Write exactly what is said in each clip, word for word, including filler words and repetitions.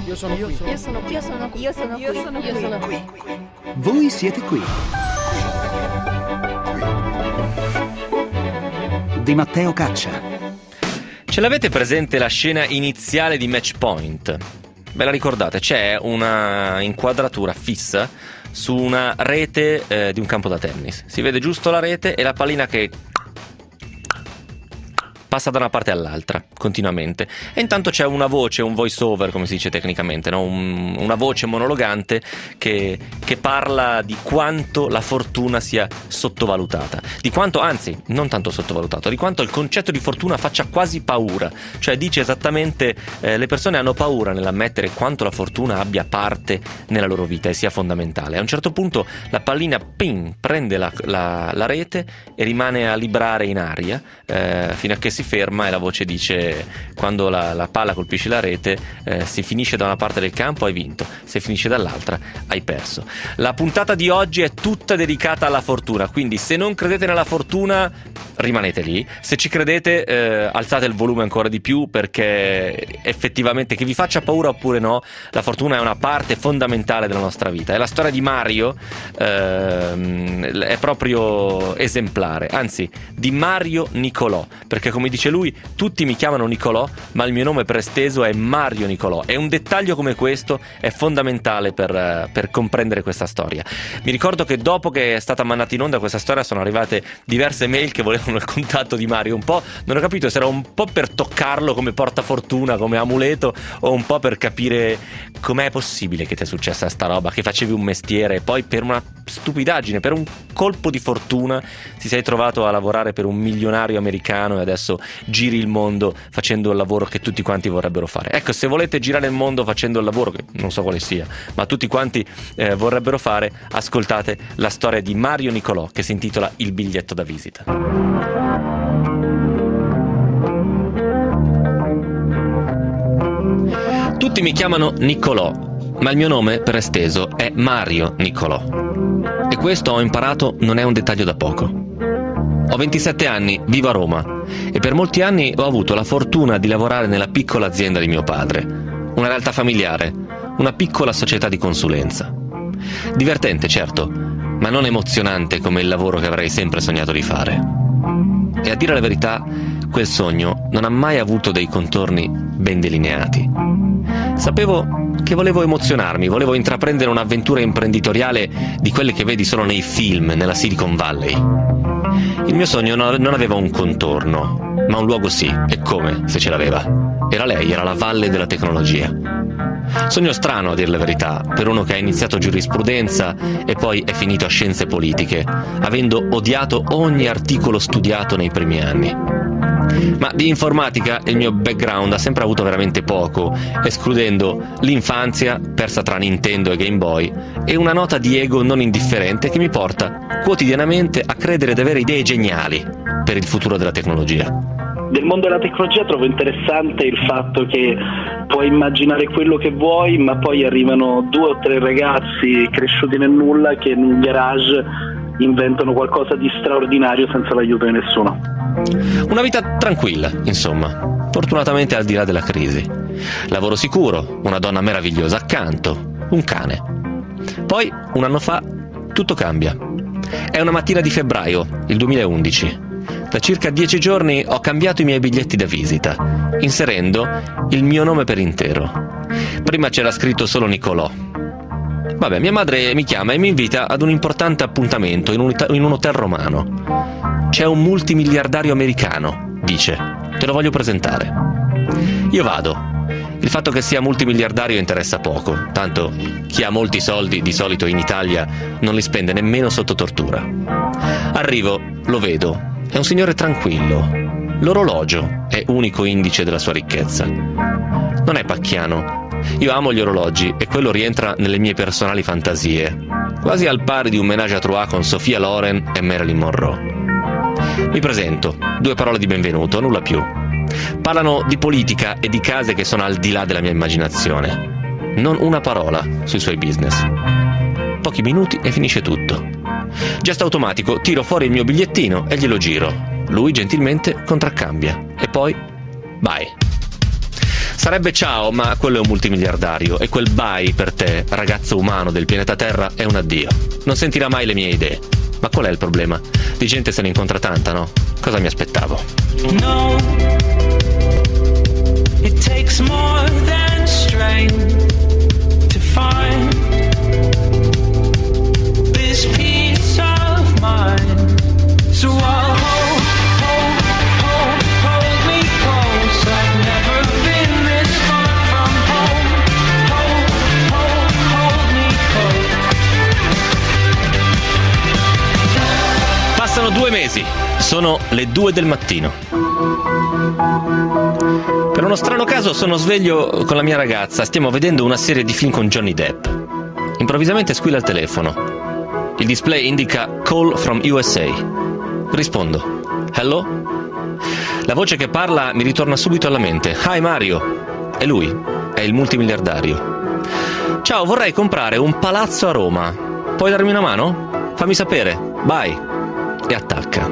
Io sono qui. Io sono qui. Io sono qui. Io sono qui. Io sono qui. Io sono qui. Voi siete qui. Di Matteo Caccia. Ce l'avete presente la scena iniziale di Match Point? Ve la ricordate? C'è una inquadratura fissa su una rete eh, di un campo da tennis. Si vede giusto la rete e la pallina che passa da una parte all'altra continuamente, e intanto c'è una voce, un voice over come si dice tecnicamente, no? un, una voce monologante che, che parla di quanto la fortuna sia sottovalutata, di quanto, anzi non tanto sottovalutato, di quanto il concetto di fortuna faccia quasi paura, cioè dice esattamente eh, le persone hanno paura nell'ammettere quanto la fortuna abbia parte nella loro vita e sia fondamentale. A un certo punto la pallina ping, prende la, la, la rete e rimane a librare in aria eh, fino a che si ferma, e la voce dice: quando la, la palla colpisce la rete eh, se finisce da una parte del campo hai vinto, se finisce dall'altra hai perso. La puntata di oggi è tutta dedicata alla fortuna, quindi se non credete nella fortuna rimanete lì, se ci credete eh, alzate il volume ancora di più, perché effettivamente, che vi faccia paura oppure no, la fortuna è una parte fondamentale della nostra vita, e la storia di Mario eh, è proprio esemplare, anzi di Mario Nicolò, perché come dice lui, tutti mi chiamano Nicolò, ma il mio nome per esteso è Mario Nicolò, e un dettaglio come questo è fondamentale per, per comprendere questa storia. Mi ricordo che dopo che è stata mandata in onda questa storia sono arrivate diverse mail che volevano il contatto di Mario, un po' non ho capito se era un po' per toccarlo come portafortuna, come amuleto, o un po' per capire com'è possibile che ti è successa sta roba, che facevi un mestiere e poi per una stupidaggine, per un colpo di fortuna ti sei trovato a lavorare per un milionario americano e adesso giri il mondo facendo il lavoro che tutti quanti vorrebbero fare. Ecco, se volete girare il mondo facendo il lavoro che non so quale sia, ma tutti quanti eh, vorrebbero fare, ascoltate la storia di Mario Nicolò, che si intitola Il biglietto da visita. Tutti mi chiamano Nicolò, ma il mio nome per esteso è Mario Nicolò, e questo ho imparato non è un dettaglio da poco. Ho ventisette anni, vivo a Roma, e per molti anni ho avuto la fortuna di lavorare nella piccola azienda di mio padre, una realtà familiare, una piccola società di consulenza. Divertente, certo, ma non emozionante come il lavoro che avrei sempre sognato di fare. E a dire la verità, quel sogno non ha mai avuto dei contorni ben delineati. Sapevo che volevo emozionarmi, volevo intraprendere un'avventura imprenditoriale di quelle che vedi solo nei film, nella Silicon Valley. Il mio sogno non aveva un contorno, ma un luogo sì, e come, se ce l'aveva. Era lei, era la valle della tecnologia. Sogno strano, a dir la verità, per uno che ha iniziato giurisprudenza e poi è finito a scienze politiche, avendo odiato ogni articolo studiato nei primi anni. Ma di informatica il mio background ha sempre avuto veramente poco, escludendo l'infanzia persa tra Nintendo e Game Boy e una nota di ego non indifferente che mi porta quotidianamente a credere di avere idee geniali per il futuro della tecnologia. Del mondo della tecnologia trovo interessante il fatto che puoi immaginare quello che vuoi, ma poi arrivano due o tre ragazzi cresciuti nel nulla che in un garage inventano qualcosa di straordinario senza l'aiuto di nessuno. Una vita tranquilla, insomma, fortunatamente al di là della crisi. Lavoro sicuro, una donna meravigliosa accanto, un cane. Poi, un anno fa, tutto cambia. È una mattina di febbraio, il duemilaundici. Da circa dieci giorni ho cambiato i miei biglietti da visita, inserendo il mio nome per intero. Prima c'era scritto solo Nicolò. Vabbè, mia madre mi chiama e mi invita ad un importante appuntamento in un, in un hotel romano. C'è un multimiliardario americano, dice, te lo voglio presentare. Io vado. Il fatto che sia multimiliardario interessa poco, tanto chi ha molti soldi di solito in Italia non li spende nemmeno sotto tortura. Arrivo, lo vedo, è un signore tranquillo. L'orologio è unico indice della sua ricchezza. Non è pacchiano. Io amo gli orologi e quello rientra nelle mie personali fantasie, quasi al pari di un ménage à trois con Sophia Loren e Marilyn Monroe. Mi presento, due parole di benvenuto, nulla più. Parlano di politica e di case che sono al di là della mia immaginazione. Non una parola sui suoi business. Pochi minuti e finisce tutto. Gesto automatico, tiro fuori il mio bigliettino e glielo giro. Lui gentilmente contraccambia. E poi, bye. Sarebbe ciao, ma quello è un multimiliardario e quel bye per te, ragazzo umano del pianeta Terra, è un addio. Non sentirà mai le mie idee. Ma qual è il problema? Di gente se ne incontra tanta, no? Cosa mi aspettavo? No, it takes more than strength to find this peace of mind. So I'll hold, hold, hold, hold me close. I've never been this far from home. Hold, hold, hold me close. Passano due mesi, sono le due del mattino. Per uno strano caso sono sveglio con la mia ragazza, stiamo vedendo una serie di film con Johnny Depp. Improvvisamente squilla il telefono. Il display indica Call from U S A. Rispondo. Hello? La voce che parla mi ritorna subito alla mente. Hi Mario. È lui, è il multimiliardario. Ciao, vorrei comprare un palazzo a Roma. Puoi darmi una mano? Fammi sapere. Bye. E attacca.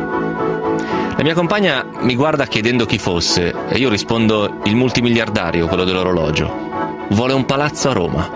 La mia compagna mi guarda chiedendo chi fosse e io rispondo il multimiliardario, quello dell'orologio. Vuole un palazzo a Roma.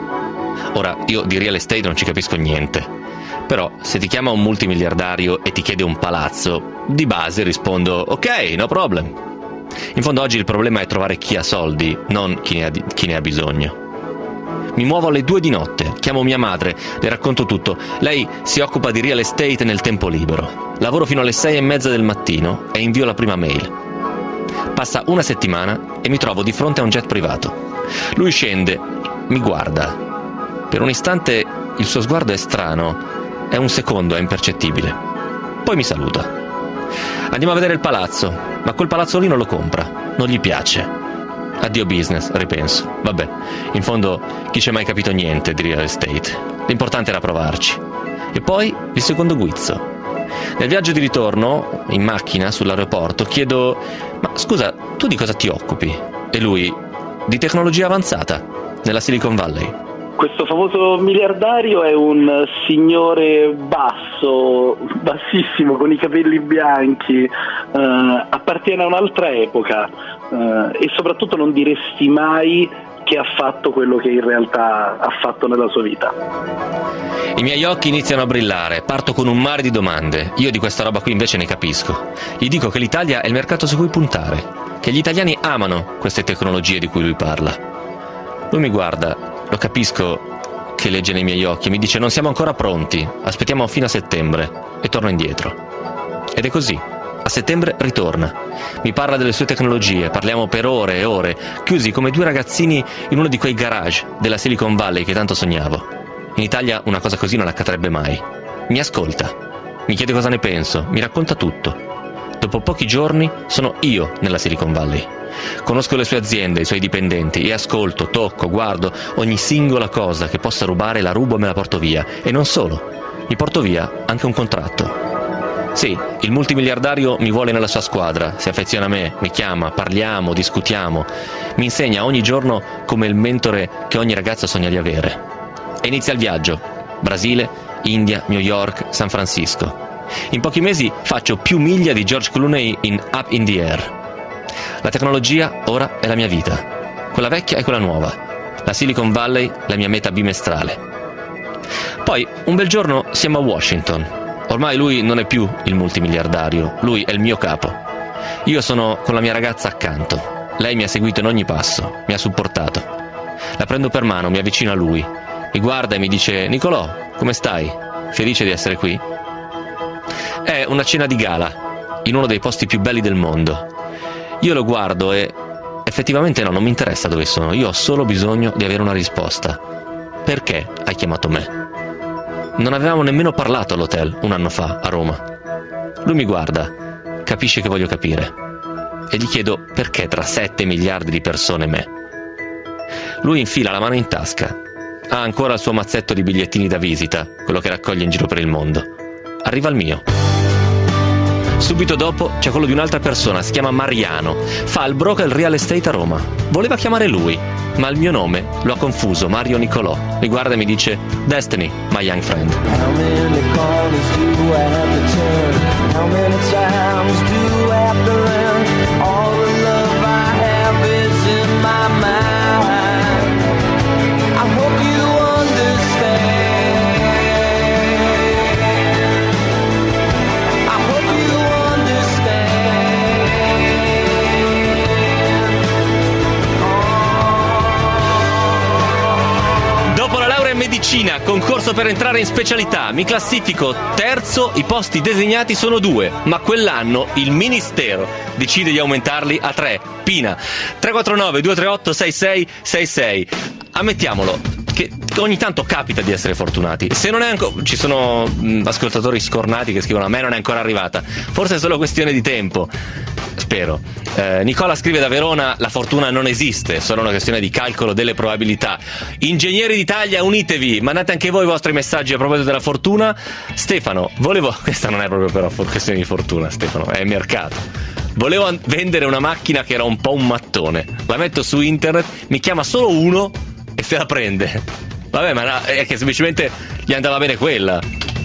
Ora, io di real estate non ci capisco niente. Però se ti chiama un multimiliardario e ti chiede un palazzo, di base rispondo ok, no problem. In fondo oggi il problema è trovare chi ha soldi, non chi ne ha, chi ne ha bisogno. Mi muovo alle due di notte, chiamo mia madre, le racconto tutto. Lei si occupa di real estate nel tempo libero. Lavoro fino alle sei e mezza del mattino e invio la prima mail. Passa una settimana e mi trovo di fronte a un jet privato. Lui scende, mi guarda. Per un istante il suo sguardo è strano. È un secondo, è impercettibile. Poi mi saluta. Andiamo a vedere il palazzo, ma quel palazzo lì non lo compra, non gli piace. Addio business, ripenso. Vabbè, in fondo chi ci ha mai capito niente di real estate? L'importante era provarci. E poi il secondo guizzo. Nel viaggio di ritorno, in macchina, sull'aeroporto, chiedo ma scusa, tu di cosa ti occupi? E lui, di tecnologia avanzata, nella Silicon Valley. Questo famoso miliardario è un signore basso, bassissimo, con i capelli bianchi, eh, appartiene a un'altra epoca eh, e soprattutto non diresti mai che ha fatto quello che in realtà ha fatto nella sua vita. I miei occhi iniziano a brillare, parto con un mare di domande. Io di questa roba qui invece ne capisco. Gli dico che l'Italia è il mercato su cui puntare, che gli italiani amano queste tecnologie di cui lui parla. Lui mi guarda. Lo capisco che legge nei miei occhi, mi dice non siamo ancora pronti, aspettiamo fino a settembre e torno indietro. Ed è così, a settembre ritorna, mi parla delle sue tecnologie, parliamo per ore e ore, chiusi come due ragazzini in uno di quei garage della Silicon Valley che tanto sognavo. In Italia una cosa così non accadrebbe mai. Mi ascolta, mi chiede cosa ne penso, mi racconta tutto. Dopo pochi giorni sono io nella Silicon Valley. Conosco le sue aziende, i suoi dipendenti e ascolto, tocco, guardo ogni singola cosa che possa rubare, la rubo e me la porto via. E non solo, mi porto via anche un contratto. Sì, il multimiliardario mi vuole nella sua squadra, si affeziona a me, mi chiama, parliamo, discutiamo, mi insegna ogni giorno come il mentore che ogni ragazzo sogna di avere. E inizia il viaggio. Brasile, India, New York, San Francisco. In pochi mesi faccio più miglia di George Clooney in Up in the Air. La tecnologia ora è la mia vita, quella vecchia e quella nuova. La Silicon Valley, la mia meta bimestrale. Poi, un bel giorno, siamo a Washington. Ormai lui non è più il multimiliardario, lui è il mio capo. Io sono con la mia ragazza accanto. Lei mi ha seguito in ogni passo, mi ha supportato. La prendo per mano, mi avvicino a lui. Mi guarda e mi dice: Nicolò, come stai? Felice di essere qui? È una cena di gala, in uno dei posti più belli del mondo. Io lo guardo e effettivamente no, non mi interessa dove sono, io ho solo bisogno di avere una risposta. Perché hai chiamato me? Non avevamo nemmeno parlato all'hotel un anno fa a Roma. Lui mi guarda, capisce che voglio capire e gli chiedo perché tra sette miliardi di persone me. Lui infila la mano in tasca, ha ancora il suo mazzetto di bigliettini da visita, quello che raccoglie in giro per il mondo. Arriva il mio. Subito dopo c'è quello di un'altra persona, si chiama Mariano, fa il broker real estate a Roma. Voleva chiamare lui, ma il mio nome lo ha confuso, Mario Nicolò. Mi guarda e mi dice: Destiny, my young friend. How many corners do I have to turn? How many times do I have to learn? All the love I have is in my medicina, concorso per entrare in specialità. Mi classifico terzo, i posti designati sono due, ma quell'anno il ministero decide di aumentarli a tre. Pina. tre quattro nove due tre otto sei sei sei sei. Ammettiamolo che ogni tanto capita di essere fortunati. Se non è ancora, ci sono mh, ascoltatori scornati che scrivono: a me non è ancora arrivata. Forse è solo questione di tempo. Spero. Eh, Nicola scrive da Verona: la fortuna non esiste, è solo una questione di calcolo delle probabilità. Ingegneri d'Italia, unitevi, mandate anche voi i vostri messaggi a proposito della fortuna. Stefano, volevo, questa non è proprio però questione di fortuna, Stefano, è mercato. Volevo vendere una macchina che era un po' un mattone, la metto su internet, mi chiama solo uno e se la prende. Vabbè, ma è che semplicemente gli andava bene quella,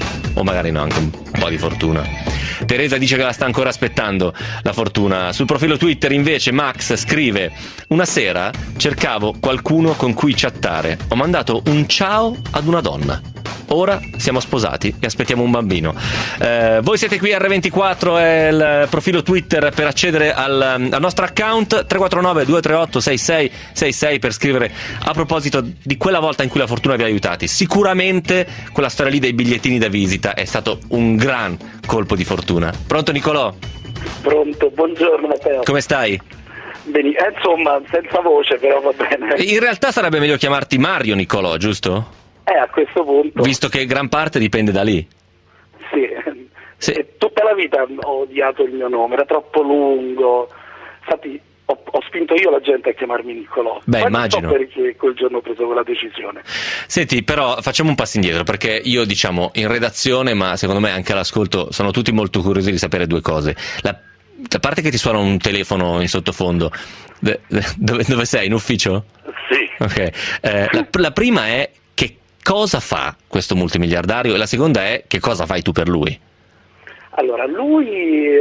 o magari no, anche un po' di fortuna. Teresa dice che la sta ancora aspettando la fortuna. Sul profilo Twitter invece Max scrive: una sera cercavo qualcuno con cui chattare, ho mandato un ciao ad una donna, ora siamo sposati e aspettiamo un bambino. Eh, voi siete qui a erre ventiquattro, è il profilo Twitter per accedere al, al nostro account. Tre quattro nove due tre otto sei sei sei sei per scrivere a proposito di quella volta in cui la fortuna vi ha aiutati. Sicuramente quella storia lì dei bigliettini da visita è stato un gran colpo di fortuna. Pronto Nicolò? Pronto, buongiorno Matteo. Come stai? Bene, eh, insomma, senza voce, però va bene. In realtà sarebbe meglio chiamarti Mario Nicolò, giusto? Eh, a questo punto. Visto che gran parte dipende da lì. Sì. Sì. E tutta la vita ho odiato il mio nome, era troppo lungo. Infatti ho, ho spinto io la gente a chiamarmi Nicolò. Beh, Poi immagino. Non so perché quel giorno ho preso quella decisione. Senti, però facciamo un passo indietro, perché io, diciamo, in redazione, ma secondo me anche all'ascolto, sono tutti molto curiosi di sapere due cose. La, a parte che ti suona un telefono in sottofondo, dove, dove sei? In ufficio? Sì. Ok. Eh, la, la prima è: che cosa fa questo multimiliardario? E la seconda è: che cosa fai tu per lui? Allora, lui eh,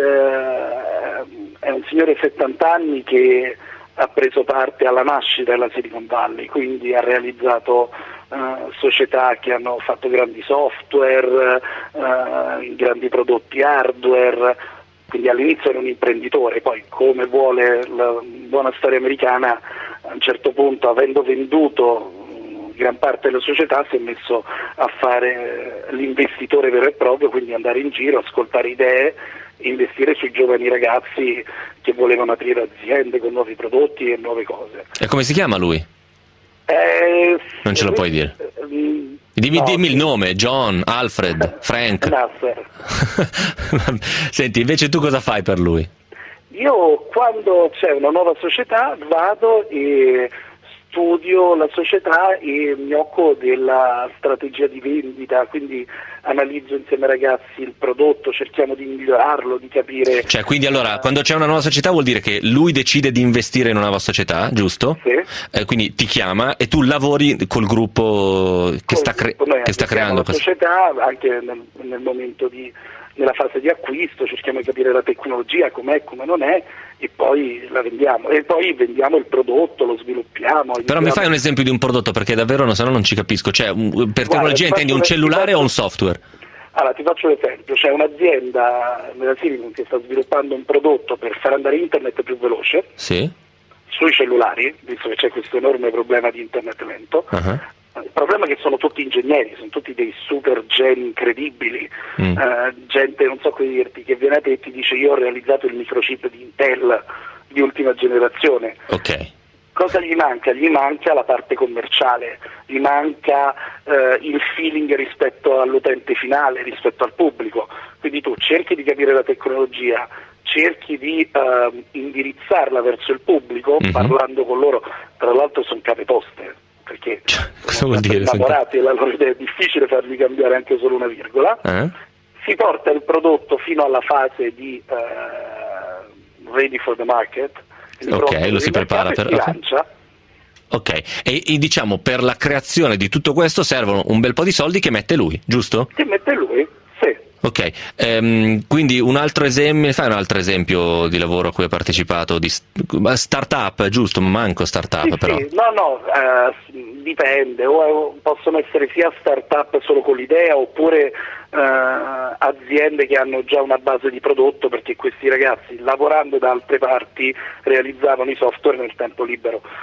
è un signore di settanta anni che ha preso parte alla nascita della Silicon Valley, quindi ha realizzato eh, società che hanno fatto grandi software, eh, grandi prodotti hardware, quindi all'inizio era un imprenditore, poi come vuole la buona storia americana, a un certo punto, avendo venduto gran parte delle società, si è messo a fare l'investitore vero e proprio, quindi andare in giro, ascoltare idee, investire sui giovani ragazzi che volevano aprire aziende con nuovi prodotti e nuove cose. E come si chiama lui? Eh, Non ce lo puoi dire? Mm, Dimmi, no, dimmi il nome: John, Alfred, Frank. Nasser. Senti, invece tu cosa fai per lui? Io quando c'è una nuova società vado e studio la società e mi occupo della strategia di vendita, quindi analizzo insieme ai ragazzi il prodotto, cerchiamo di migliorarlo, di capire. Cioè, quindi allora, quando c'è una nuova società vuol dire che lui decide di investire in una nuova società, giusto? Sì. Eh, quindi ti chiama e tu lavori col gruppo che Col sta, cre- gruppo, noi che sta creando la questo. società anche nel, nel momento di nella fase di acquisto, cerchiamo di capire la tecnologia, com'è, come non è, e poi la vendiamo, e poi vendiamo il prodotto, lo sviluppiamo. Però mi fai un esempio di un prodotto, perché davvero no, se no non ci capisco. Cioè, un- per Guarda, tecnologia ti intendi un faccio- cellulare ti faccio- o un software? Allora, ti faccio l'esempio, c'è un'azienda nella Silicon che sta sviluppando un prodotto per far andare internet più veloce Sì. sui cellulari, visto che c'è questo enorme problema di internet lento. Uh-huh. Il problema è che sono tutti ingegneri, sono tutti dei super geni incredibili, Mm. eh, gente, non so come dirti, che viene a te e ti dice: io ho realizzato il microchip di Intel di ultima generazione. Ok. Cosa gli manca? Gli manca la parte commerciale, gli manca eh, il feeling rispetto all'utente finale, rispetto al pubblico. Quindi tu cerchi di capire la tecnologia, cerchi di eh, indirizzarla verso il pubblico, Mhm. parlando con loro. Tra l'altro sono cape toste, perché Cioè, cosa sono vuol dire? innamorati della loro idea, è difficile fargli cambiare anche solo una virgola. Eh? Si porta il prodotto fino alla fase di eh, ready for the market, quindi Ok, pronto lo per si il prepara mercato, per- e ok. si lancia. Ok, e, e diciamo per la creazione di tutto questo servono un bel po' di soldi che mette lui, giusto? Che mette lui? Sì. Ok, ehm, quindi un altro esempio, fai un altro esempio di lavoro a cui hai partecipato, di st- startup, giusto? Manco startup Sì, però. sì, no, no, eh, dipende, o eh, possono essere sia start-up solo con l'idea, oppure eh, aziende che hanno già una base di prodotto, perché questi ragazzi, lavorando da altre parti, realizzavano i software nel tempo libero.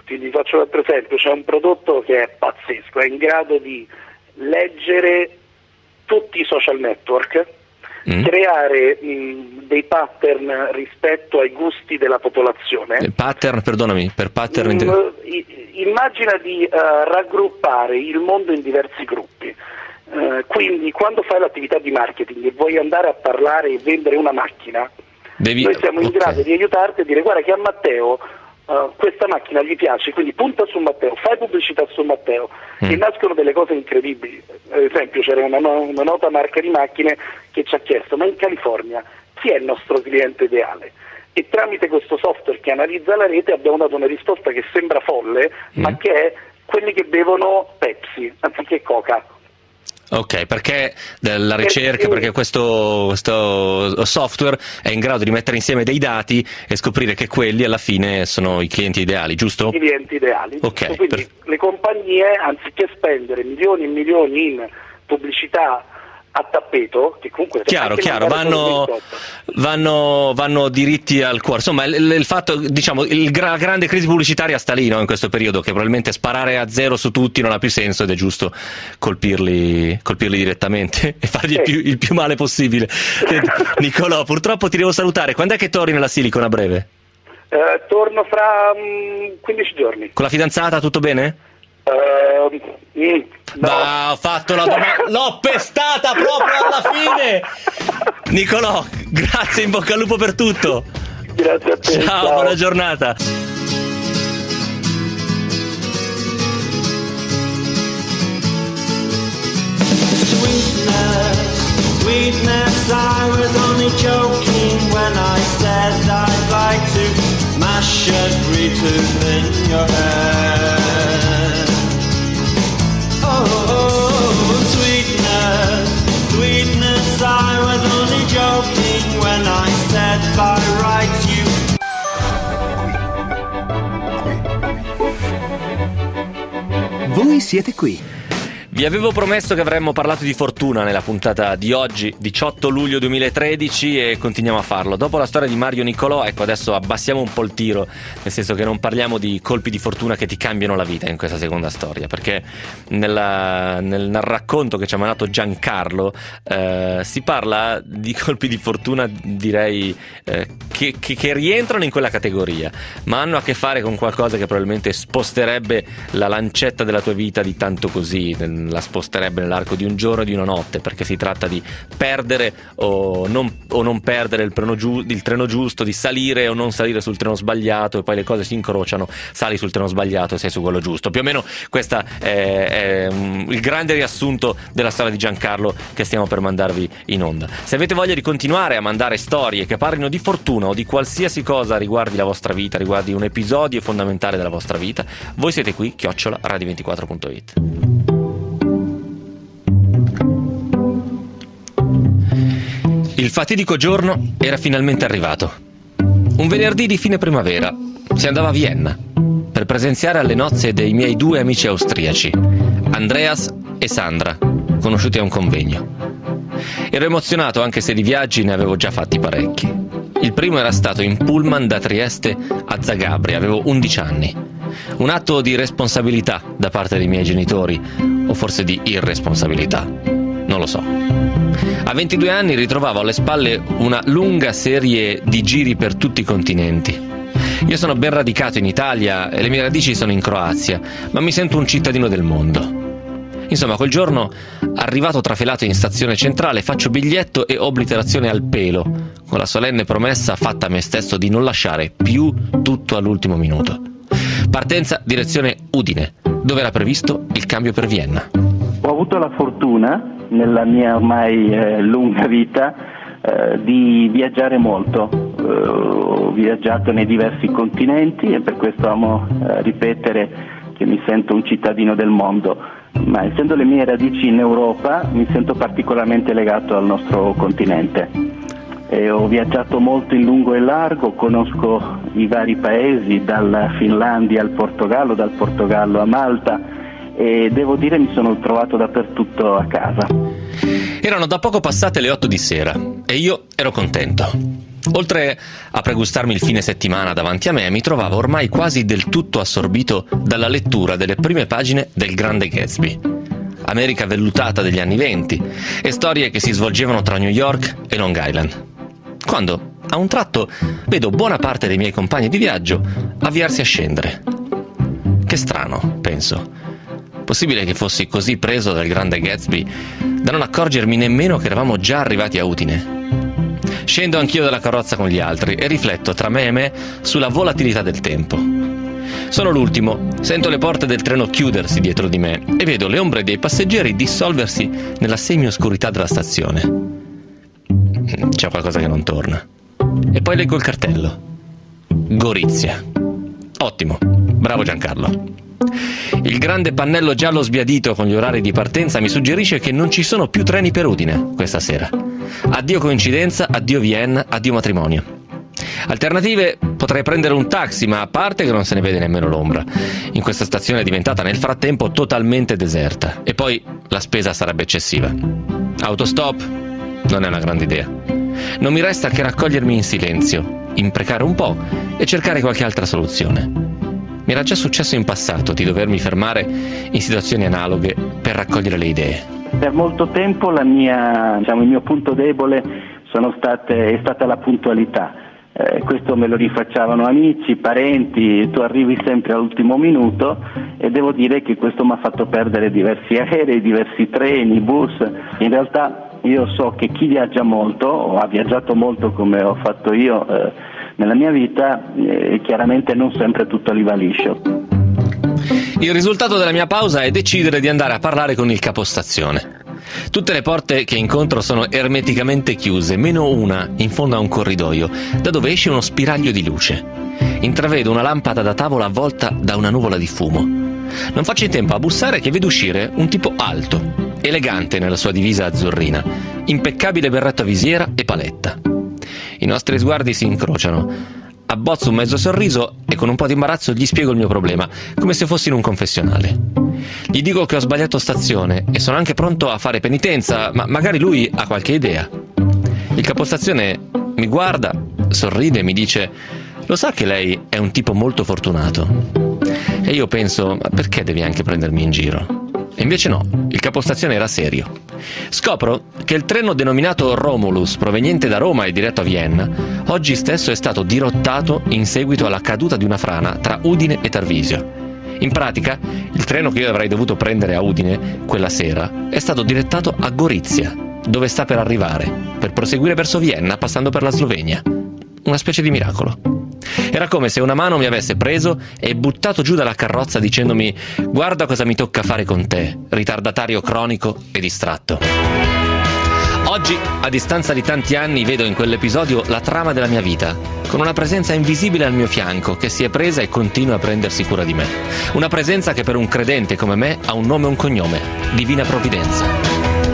Vi faccio un altro esempio, c'è un prodotto che è pazzesco, è in grado di leggere tutti i social network, mm. creare mh, dei pattern rispetto ai gusti della popolazione. Il pattern, perdonami, per pattern... Mm, immagina di uh, raggruppare il mondo in diversi gruppi. Uh, quindi quando fai l'attività di marketing e vuoi andare a parlare e vendere una macchina, Devi... noi siamo in okay. grado di aiutarti e dire guarda che a Matteo uh, questa macchina gli piace, quindi punta su Matteo, fai pubblicità su Matteo mm. e nascono delle cose incredibili. Ad esempio c'era una, una nota marca di macchine che ci ha chiesto ma in California chi è il nostro cliente ideale? E tramite questo software che analizza la rete abbiamo dato una risposta che sembra folle mm. ma che è quelli che bevono Pepsi anziché Coca. Ok, perché la ricerca, perché questo, questo software è in grado di mettere insieme dei dati e scoprire che quelli alla fine sono i clienti ideali, giusto? I clienti ideali. Ok. Quindi per... le compagnie, anziché spendere milioni e milioni in pubblicità a tappeto, che comunque chiaro, chiaro, vanno, vanno, vanno diritti al cuore. Insomma, il, il fatto, diciamo, il gra- grande crisi pubblicitaria sta lì, no, in questo periodo, che probabilmente sparare a zero su tutti non ha più senso ed è giusto colpirli, colpirli direttamente e fargli sì. il, più, il più male possibile. Nicolò, purtroppo ti devo salutare. Quando è che torni nella Silicon a breve? Eh, torno fra um, quindici giorni. Con la fidanzata tutto bene? Uh, mm, no. Ma ho fatto la domanda, l'ho pestata proprio alla fine. Nicolò, grazie, in bocca al lupo per tutto. Grazie a te. Ciao, ciao. Buona giornata. Sweetness, sweetness, I was only joking when I said I'd like to mash every tooth in your head. Oh, sweetness, sweetness, I was only joking when I said by rights you. Voi siete qui. Vi avevo promesso che avremmo parlato di fortuna nella puntata di oggi, diciotto luglio duemilatredici, e continuiamo a farlo. Dopo la storia di Mario Nicolò, ecco, adesso abbassiamo un po' il tiro, nel senso che non parliamo di colpi di fortuna che ti cambiano la vita in questa seconda storia, perché nella, nel, nel racconto che ci ha mandato Giancarlo eh, si parla di colpi di fortuna, direi, eh, che, che, che rientrano in quella categoria, ma hanno a che fare con qualcosa che probabilmente sposterebbe la lancetta della tua vita di tanto così, la sposterebbe nell'arco di un giorno e di una notte, perché si tratta di perdere o non, o non perdere il treno, giu, il treno giusto, di salire o non salire sul treno sbagliato, e poi le cose si incrociano, sali sul treno sbagliato e sei su quello giusto. Più o meno questo è, è um, il grande riassunto della storia di Giancarlo che stiamo per mandarvi in onda. Se avete voglia di continuare a mandare storie che parlino di fortuna o di qualsiasi cosa riguardi la vostra vita, riguardi un episodio fondamentale della vostra vita, voi siete qui, chiocciola radio ventiquattro punto it. Il fatidico giorno era finalmente arrivato. Un venerdì di fine primavera si andava a Vienna per presenziare alle nozze dei miei due amici austriaci, Andreas e Sandra, conosciuti a un convegno. Ero emozionato anche se di viaggi ne avevo già fatti parecchi. Il primo era stato in pullman da Trieste a Zagabria, avevo undici anni. Un atto di responsabilità da parte dei miei genitori, o forse di irresponsabilità, non lo so. A ventidue anni ritrovavo alle spalle una lunga serie di giri per tutti i continenti. Io sono ben radicato in Italia e le mie radici sono in Croazia, ma mi sento un cittadino del mondo. Insomma, quel giorno, arrivato trafelato in stazione centrale, faccio biglietto e obliterazione al pelo, con la solenne promessa fatta a me stesso di non lasciare più tutto all'ultimo minuto. Partenza direzione Udine, dove era previsto il cambio per Vienna. Ho avuto la fortuna, nella mia ormai eh, lunga vita, eh, di viaggiare molto. Eh, ho viaggiato nei diversi continenti e per questo amo eh, ripetere che mi sento un cittadino del mondo, ma essendo le mie radici in Europa mi sento particolarmente legato al nostro continente. E ho viaggiato molto in lungo e largo, conosco i vari paesi, dalla Finlandia al Portogallo, dal Portogallo a Malta, e devo dire mi sono trovato dappertutto a casa. Erano da poco passate le otto di sera e io ero contento. Oltre a pregustarmi il fine settimana davanti a me, mi trovavo ormai quasi del tutto assorbito dalla lettura delle prime pagine del Grande Gatsby. America vellutata degli anni venti e storie che si svolgevano tra New York e Long Island. Quando, a un tratto, vedo buona parte dei miei compagni di viaggio avviarsi a scendere. Che strano, penso. Possibile che fossi così preso dal Grande Gatsby da non accorgermi nemmeno che eravamo già arrivati a Udine. Scendo anch'io dalla carrozza con gli altri e rifletto tra me e me sulla volatilità del tempo. Sono l'ultimo, sento le porte del treno chiudersi dietro di me e vedo le ombre dei passeggeri dissolversi nella semi-oscurità della stazione. C'è qualcosa che non torna. E poi leggo il cartello. Gorizia. Ottimo, bravo Giancarlo. Il grande pannello giallo sbiadito con gli orari di partenza mi suggerisce che non ci sono più treni per Udine questa sera. Addio coincidenza, addio Vienna, addio matrimonio. Alternative, potrei prendere un taxi, ma a parte che non se ne vede nemmeno l'ombra. In questa stazione è diventata nel frattempo totalmente deserta. E poi la spesa sarebbe eccessiva. Autostop? Non è una grande idea. Non mi resta che raccogliermi in silenzio, imprecare un po' e cercare qualche altra soluzione. Mi era già successo in passato di dovermi fermare in situazioni analoghe per raccogliere le idee. Per molto tempo la mia, diciamo, il mio punto debole sono state, è stata la puntualità. Eh, questo me lo rifacciavano amici, parenti, tu arrivi sempre all'ultimo minuto e devo dire che questo mi ha fatto perdere diversi aerei, diversi treni, bus. In realtà io so che chi viaggia molto, o ha viaggiato molto come ho fatto io eh, nella mia vita, eh, chiaramente non sempre tutto li va liscio. Il risultato della mia pausa è decidere di andare a parlare con il capostazione. Tutte le porte che incontro sono ermeticamente chiuse, meno una in fondo a un corridoio, da dove esce uno spiraglio di luce. Intravedo una lampada da tavola avvolta da una nuvola di fumo. Non faccio in tempo a bussare che vedo uscire un tipo alto, elegante nella sua divisa azzurrina, impeccabile berretto a visiera e paletta. I nostri sguardi si incrociano. Abbozzo un mezzo sorriso e con un po' di imbarazzo gli spiego il mio problema, come se fossi in un confessionale. Gli dico che ho sbagliato stazione e sono anche pronto a fare penitenza, ma magari lui ha qualche idea. Il capostazione mi guarda, sorride e mi dice: lo sa che lei è un tipo molto fortunato? E io penso: ma perché devi anche prendermi in giro? E invece no, il capostazione era serio. Scopro che il treno denominato Romulus, proveniente da Roma e diretto a Vienna, oggi stesso è stato dirottato in seguito alla caduta di una frana tra Udine e Tarvisio. In pratica, il treno che io avrei dovuto prendere a Udine quella sera è stato direttato a Gorizia, dove sta per arrivare, per proseguire verso Vienna passando per la Slovenia. Una specie di miracolo. Era come se una mano mi avesse preso e buttato giù dalla carrozza dicendomi: guarda cosa mi tocca fare con te, ritardatario cronico e distratto. Oggi, a distanza di tanti anni, vedo in quell'episodio la trama della mia vita, con una presenza invisibile al mio fianco che si è presa e continua a prendersi cura di me. Una presenza che per un credente come me ha un nome e un cognome: Divina Provvidenza.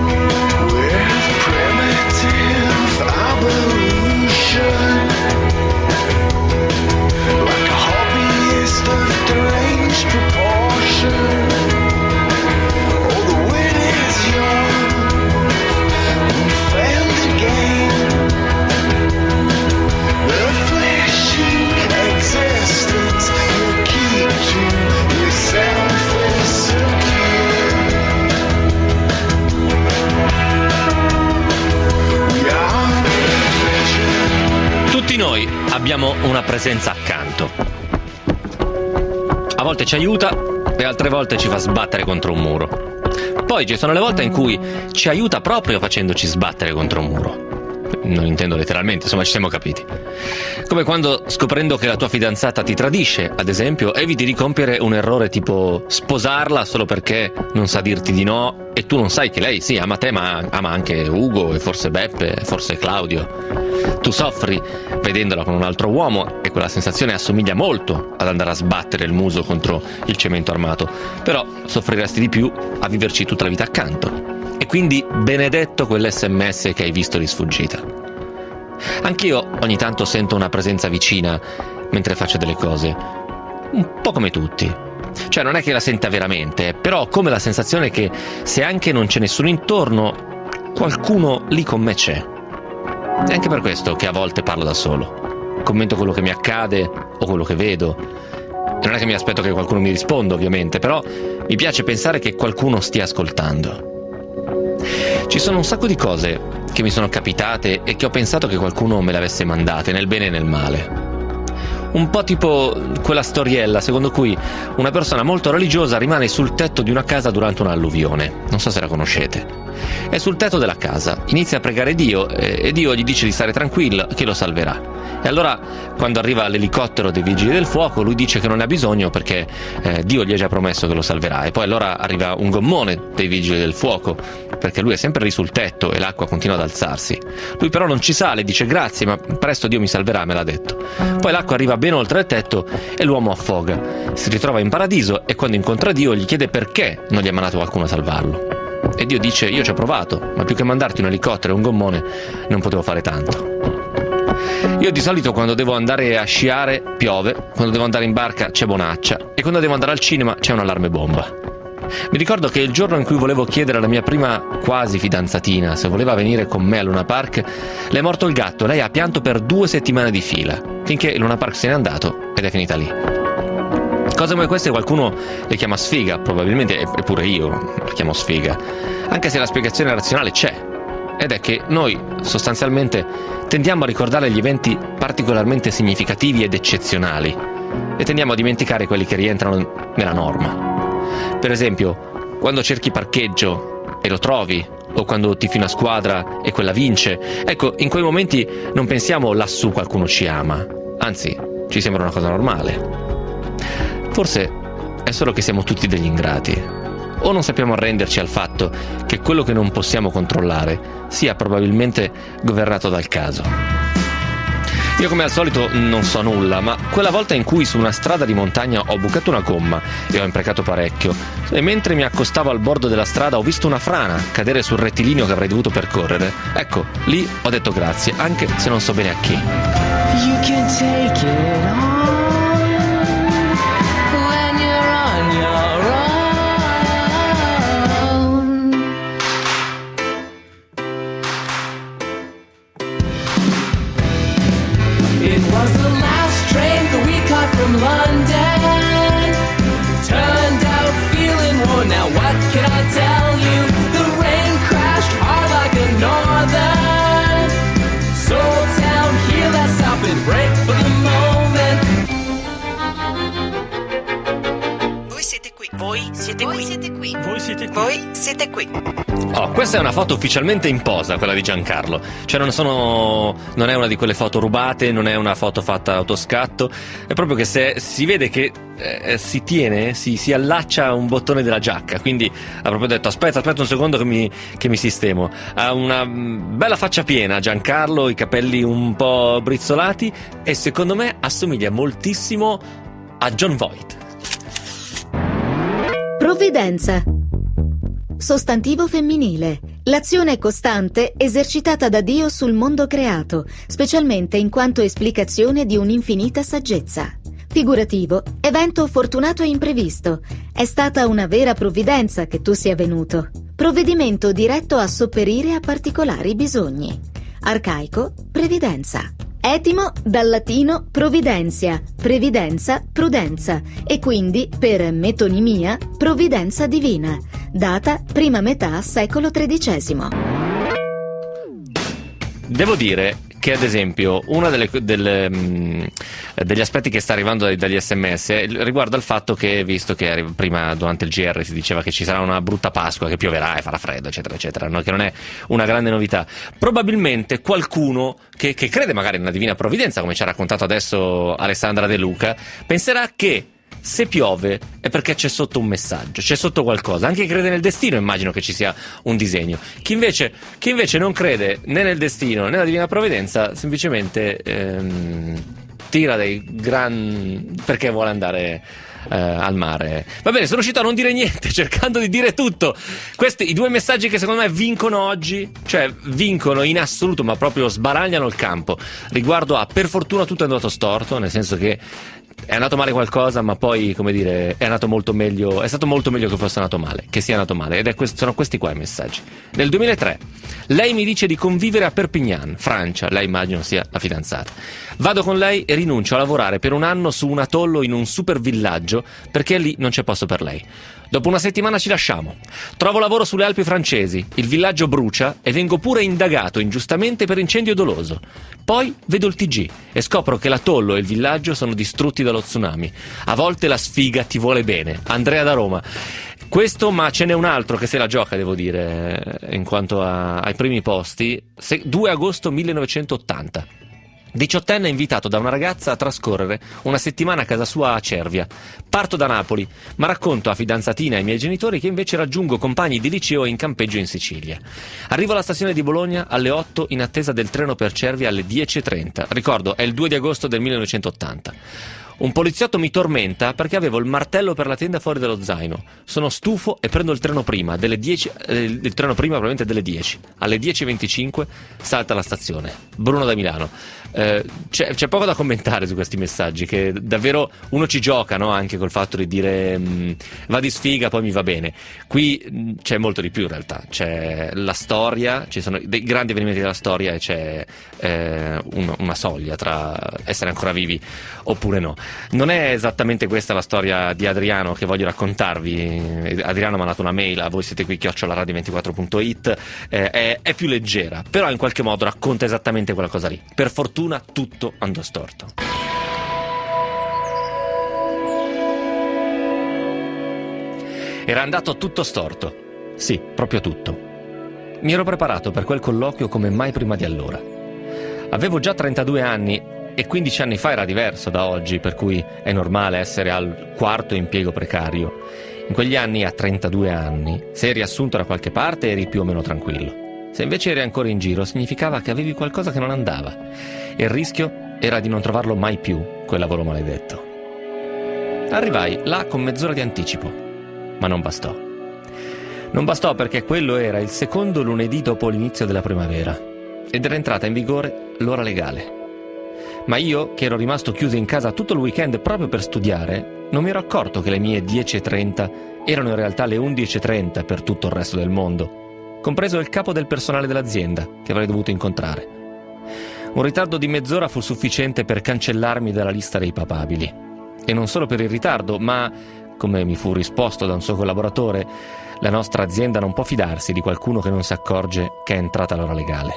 Tutti noi abbiamo una presenza accanto. A volte ci aiuta e altre volte ci fa sbattere contro un muro. Poi ci sono le volte in cui ci aiuta proprio facendoci sbattere contro un muro. Non intendo letteralmente, insomma ci siamo capiti. Come quando, scoprendo che la tua fidanzata ti tradisce, ad esempio, eviti di compiere un errore tipo sposarla solo perché non sa dirti di no e tu non sai che lei sì ama te ma ama anche Ugo e forse Beppe, forse Claudio. Tu soffri vedendola con un altro uomo e quella sensazione assomiglia molto ad andare a sbattere il muso contro il cemento armato, però soffriresti di più a viverci tutta la vita accanto. E quindi benedetto quell'esse emme esse che hai visto di sfuggita. Anch'io ogni tanto sento una presenza vicina mentre faccio delle cose, un po' come tutti. Cioè non è che la senta veramente, però ho come la sensazione che se anche non c'è nessuno intorno, qualcuno lì con me c'è. È anche per questo che a volte parlo da solo. Commento quello che mi accade o quello che vedo. E non è che mi aspetto che qualcuno mi risponda, ovviamente, però mi piace pensare che qualcuno stia ascoltando. Ci sono un sacco di cose che mi sono capitate e che ho pensato che qualcuno me le avesse mandate, nel bene e nel male. Un po' tipo quella storiella secondo cui una persona molto religiosa rimane sul tetto di una casa durante un'alluvione. Non so se la conoscete. È sul tetto della casa, inizia a pregare Dio e Dio gli dice di stare tranquillo, che lo salverà. E allora, quando arriva l'elicottero dei vigili del fuoco, lui dice che non ne ha bisogno perché eh, Dio gli ha già promesso che lo salverà. E poi allora arriva un gommone dei vigili del fuoco, perché lui è sempre lì sul tetto e l'acqua continua ad alzarsi. Lui però non ci sale, dice grazie, ma presto Dio mi salverà, me l'ha detto. Poi l'acqua arriva ben oltre il tetto e l'uomo affoga. Si ritrova in paradiso e quando incontra Dio gli chiede perché non gli ha mandato qualcuno a salvarlo. E Dio dice: io ci ho provato, ma più che mandarti un elicottero e un gommone non potevo fare tanto. Io di solito quando devo andare a sciare piove, quando devo andare in barca c'è bonaccia e quando devo andare al cinema c'è un allarme bomba. Mi ricordo che il giorno in cui volevo chiedere alla mia prima quasi fidanzatina se voleva venire con me a Luna Park, le è morto il gatto. Lei ha pianto per due settimane di fila, finché Luna Park se n'è andato ed è finita lì. Cose come queste qualcuno le chiama sfiga, probabilmente, e pure io le chiamo sfiga, anche se la spiegazione razionale c'è. Ed è che noi, sostanzialmente, tendiamo a ricordare gli eventi particolarmente significativi ed eccezionali e tendiamo a dimenticare quelli che rientrano nella norma. Per esempio, quando cerchi parcheggio e lo trovi, o quando tifi una squadra e quella vince, ecco, in quei momenti non pensiamo lassù qualcuno ci ama, anzi, ci sembra una cosa normale. Forse è solo che siamo tutti degli ingrati. O non sappiamo arrenderci al fatto che quello che non possiamo controllare sia probabilmente governato dal caso. Io come al solito non so nulla, ma quella volta in cui su una strada di montagna ho bucato una gomma e ho imprecato parecchio, e mentre mi accostavo al bordo della strada ho visto una frana cadere sul rettilineo che avrei dovuto percorrere, ecco, lì ho detto grazie, anche se non so bene a chi. You can take it on when you're on your own. It was the last train that we caught from London. Turned out feeling worn, now what can I tell you? The rain crashed hard like a northern. So down here, let's stop and break for the moment. Voi siete qui. Voi siete Voi qui. siete qui. Voi siete qui. Voi siete qui. Oh, questa è una foto ufficialmente in posa, quella di Giancarlo. Cioè non sono non è una di quelle foto rubate, non è una foto fatta autoscatto, è proprio che se si vede che eh, si tiene, si, si allaccia un bottone della giacca, quindi ha proprio detto aspetta, aspetta un secondo che mi, che mi sistemo. Ha una bella faccia piena Giancarlo, i capelli un po' brizzolati e secondo me assomiglia moltissimo a Jon Voight. Provvidenza. Sostantivo femminile. L'azione costante esercitata da Dio sul mondo creato, specialmente in quanto esplicazione di un'infinita saggezza. Figurativo. Evento fortunato e imprevisto. È stata una vera provvidenza che tu sia venuto. Provvedimento diretto a sopperire a particolari bisogni. Arcaico. Previdenza. Etimo dal latino providentia, previdenza, prudenza e quindi per metonimia provvidenza divina, data prima metà secolo tredicesimo. Devo dire che ad esempio uno delle, delle, mh, degli aspetti che sta arrivando dagli, dagli sms riguarda il fatto che, visto che prima durante il G R si diceva che ci sarà una brutta Pasqua, che pioverà e farà freddo eccetera eccetera, no? Che non è una grande novità, probabilmente qualcuno che, che crede magari nella divina provvidenza, come ci ha raccontato adesso Alessandra De Luca, penserà che se piove è perché c'è sotto un messaggio, c'è sotto qualcosa. Anche chi crede nel destino immagino che ci sia un disegno. Chi invece, chi invece non crede né nel destino né nella divina provvidenza semplicemente ehm, tira dei gran... perché vuole andare eh, al mare. Va bene, sono riuscito a non dire niente cercando di dire tutto. Questi i due messaggi che secondo me vincono oggi, cioè vincono in assoluto, ma proprio sbaragliano il campo riguardo a per fortuna tutto è andato storto, nel senso che è andato male qualcosa, ma poi, come dire, è andato molto meglio, è stato molto meglio che fosse andato male, che sia andato male, ed è questo, sono questi qua i messaggi. Nel duemilatré, lei mi dice di convivere a Perpignan, Francia, lei immagino sia la fidanzata. Vado con lei e rinuncio a lavorare per un anno su un atollo in un super villaggio, perché lì non c'è posto per lei. Dopo una settimana ci lasciamo. Trovo lavoro sulle Alpi francesi, il villaggio brucia e vengo pure indagato ingiustamente per incendio doloso. Poi vedo il T G e scopro che l'atollo e il villaggio sono distrutti dallo tsunami. A volte la sfiga ti vuole bene. Andrea da Roma. Questo, ma ce n'è un altro che se la gioca, devo dire, in quanto a, ai primi posti. Se, due agosto millenovecentottanta. diciottenne invitato da una ragazza a trascorrere una settimana a casa sua a Cervia. Parto da Napoli, ma racconto a fidanzatina e ai miei genitori che invece raggiungo compagni di liceo in campeggio in Sicilia. Arrivo alla stazione di Bologna alle otto in attesa del treno per Cervia alle dieci e trenta. Ricordo, è il due di agosto del millenovecentottanta. Un poliziotto mi tormenta perché avevo il martello per la tenda fuori dallo zaino. Sono stufo e prendo il treno prima, delle dieci, eh, il treno prima probabilmente delle dieci. Alle dieci e venticinque salta la stazione. Bruno da Milano. Eh, c'è, c'è poco da commentare su questi messaggi, che davvero uno ci gioca, no? Anche col fatto di dire mh, va di sfiga, poi mi va bene. Qui mh, c'è molto di più in realtà. C'è la storia, ci sono dei grandi avvenimenti della storia e c'è eh, un, una soglia tra essere ancora vivi oppure no. Non è esattamente questa la storia di Adriano che voglio raccontarvi. Adriano mi ha dato una mail a voi siete qui chiocciola radio ventiquattro punto it. eh, è, è più leggera, però in qualche modo racconta esattamente quella cosa lì. Per fortuna tutto andò storto. Era andato tutto storto. Sì, proprio tutto. Mi ero preparato per quel colloquio come mai prima di allora. Avevo già trentadue anni e quindici anni fa era diverso da oggi, per cui è normale essere al quarto impiego precario. In quegli anni, a trentadue anni, se eri assunto da qualche parte eri più o meno tranquillo. Se invece eri ancora in giro, significava che avevi qualcosa che non andava. E il rischio era di non trovarlo mai più, quel lavoro maledetto. Arrivai là con mezz'ora di anticipo, ma non bastò. Non bastò perché quello era il secondo lunedì dopo l'inizio della primavera ed era entrata in vigore l'ora legale. Ma io, che ero rimasto chiuso in casa tutto il weekend proprio per studiare, non mi ero accorto che le mie dieci e trenta erano in realtà le undici e trenta per tutto il resto del mondo, compreso il capo del personale dell'azienda che avrei dovuto incontrare. Un ritardo di mezz'ora fu sufficiente per cancellarmi dalla lista dei papabili. E non solo per il ritardo, ma, come mi fu risposto da un suo collaboratore, la nostra azienda non può fidarsi di qualcuno che non si accorge che è entrata l'ora legale.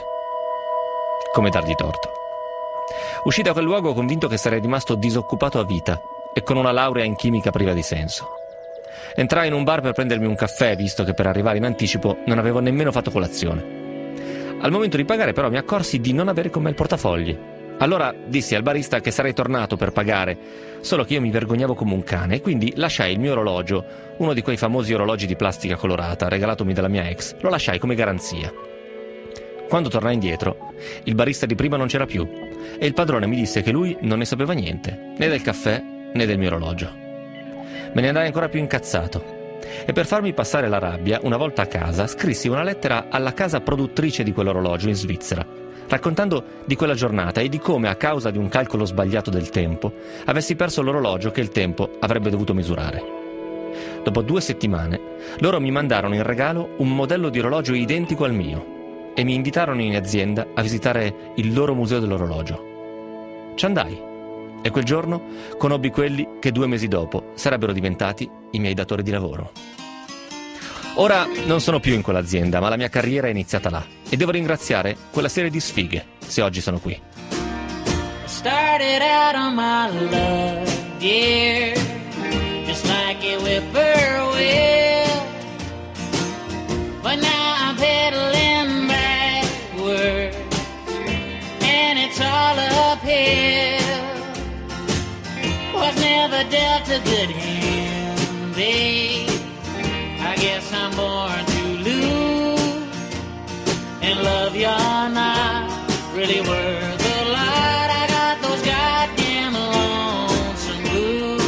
Come dargli torto? Uscì da quel luogo convinto che sarei rimasto disoccupato a vita e con una laurea in chimica priva di senso. Entrai in un bar per prendermi un caffè, visto che per arrivare in anticipo non avevo nemmeno fatto colazione. Al momento di pagare però mi accorsi di non avere con me il portafogli. Allora dissi al barista che sarei tornato per pagare, solo che io mi vergognavo come un cane e quindi lasciai il mio orologio, uno di quei famosi orologi di plastica colorata regalatomi dalla mia ex, lo lasciai come garanzia. Quando tornai indietro, il barista di prima non c'era più e il padrone mi disse che lui non ne sapeva niente, né del caffè né del mio orologio. Me ne andai ancora più incazzato e per farmi passare la rabbia, una volta a casa, scrissi una lettera alla casa produttrice di quell'orologio in Svizzera, raccontando di quella giornata e di come, a causa di un calcolo sbagliato del tempo, avessi perso l'orologio che il tempo avrebbe dovuto misurare. Dopo due settimane, loro mi mandarono in regalo un modello di orologio identico al mio e mi invitarono in azienda a visitare il loro museo dell'orologio. Ci andai e quel giorno conobbi quelli che due mesi dopo sarebbero diventati i miei datori di lavoro. Ora non sono più in quell'azienda, ma la mia carriera è iniziata là e devo ringraziare quella serie di sfighe se oggi sono qui. Started out on my love, yeah, just like a whippoorwill, but now I'm pedaling backwards, and it's all uphill. Was never dealt a good hand, babe. I guess I'm born to lose, and love you're not really worth a lot. I got those goddamn lonesome blues.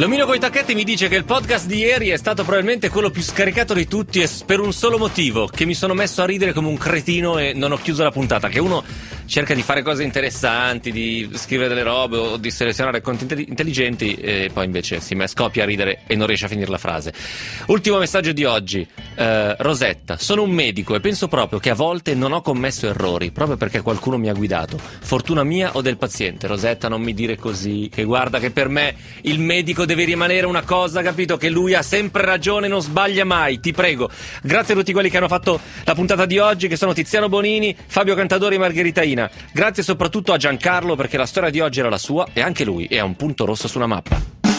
L'omino coi tacchetti mi dice che il podcast di ieri è stato probabilmente quello più scaricato di tutti, e per un solo motivo, che mi sono messo a ridere come un cretino e non ho chiuso la puntata. Che uno cerca di fare cose interessanti, di scrivere delle robe o di selezionare contenuti intelligenti, e poi invece si me scoppia a ridere e non riesce a finire la frase. Ultimo messaggio di oggi. eh, Rosetta: sono un medico e penso proprio che a volte non ho commesso errori proprio perché qualcuno mi ha guidato. Fortuna mia o del paziente? Rosetta, non mi dire così, che guarda che per me il medico deve rimanere una cosa, capito? Che lui ha sempre ragione, non sbaglia mai, ti prego. Grazie a tutti quelli che hanno fatto la puntata di oggi, che sono Tiziano Bonini, Fabio Cantadori e Margherita Ina. Grazie soprattutto a Giancarlo, perché la storia di oggi era la sua e anche lui è un punto rosso sulla mappa.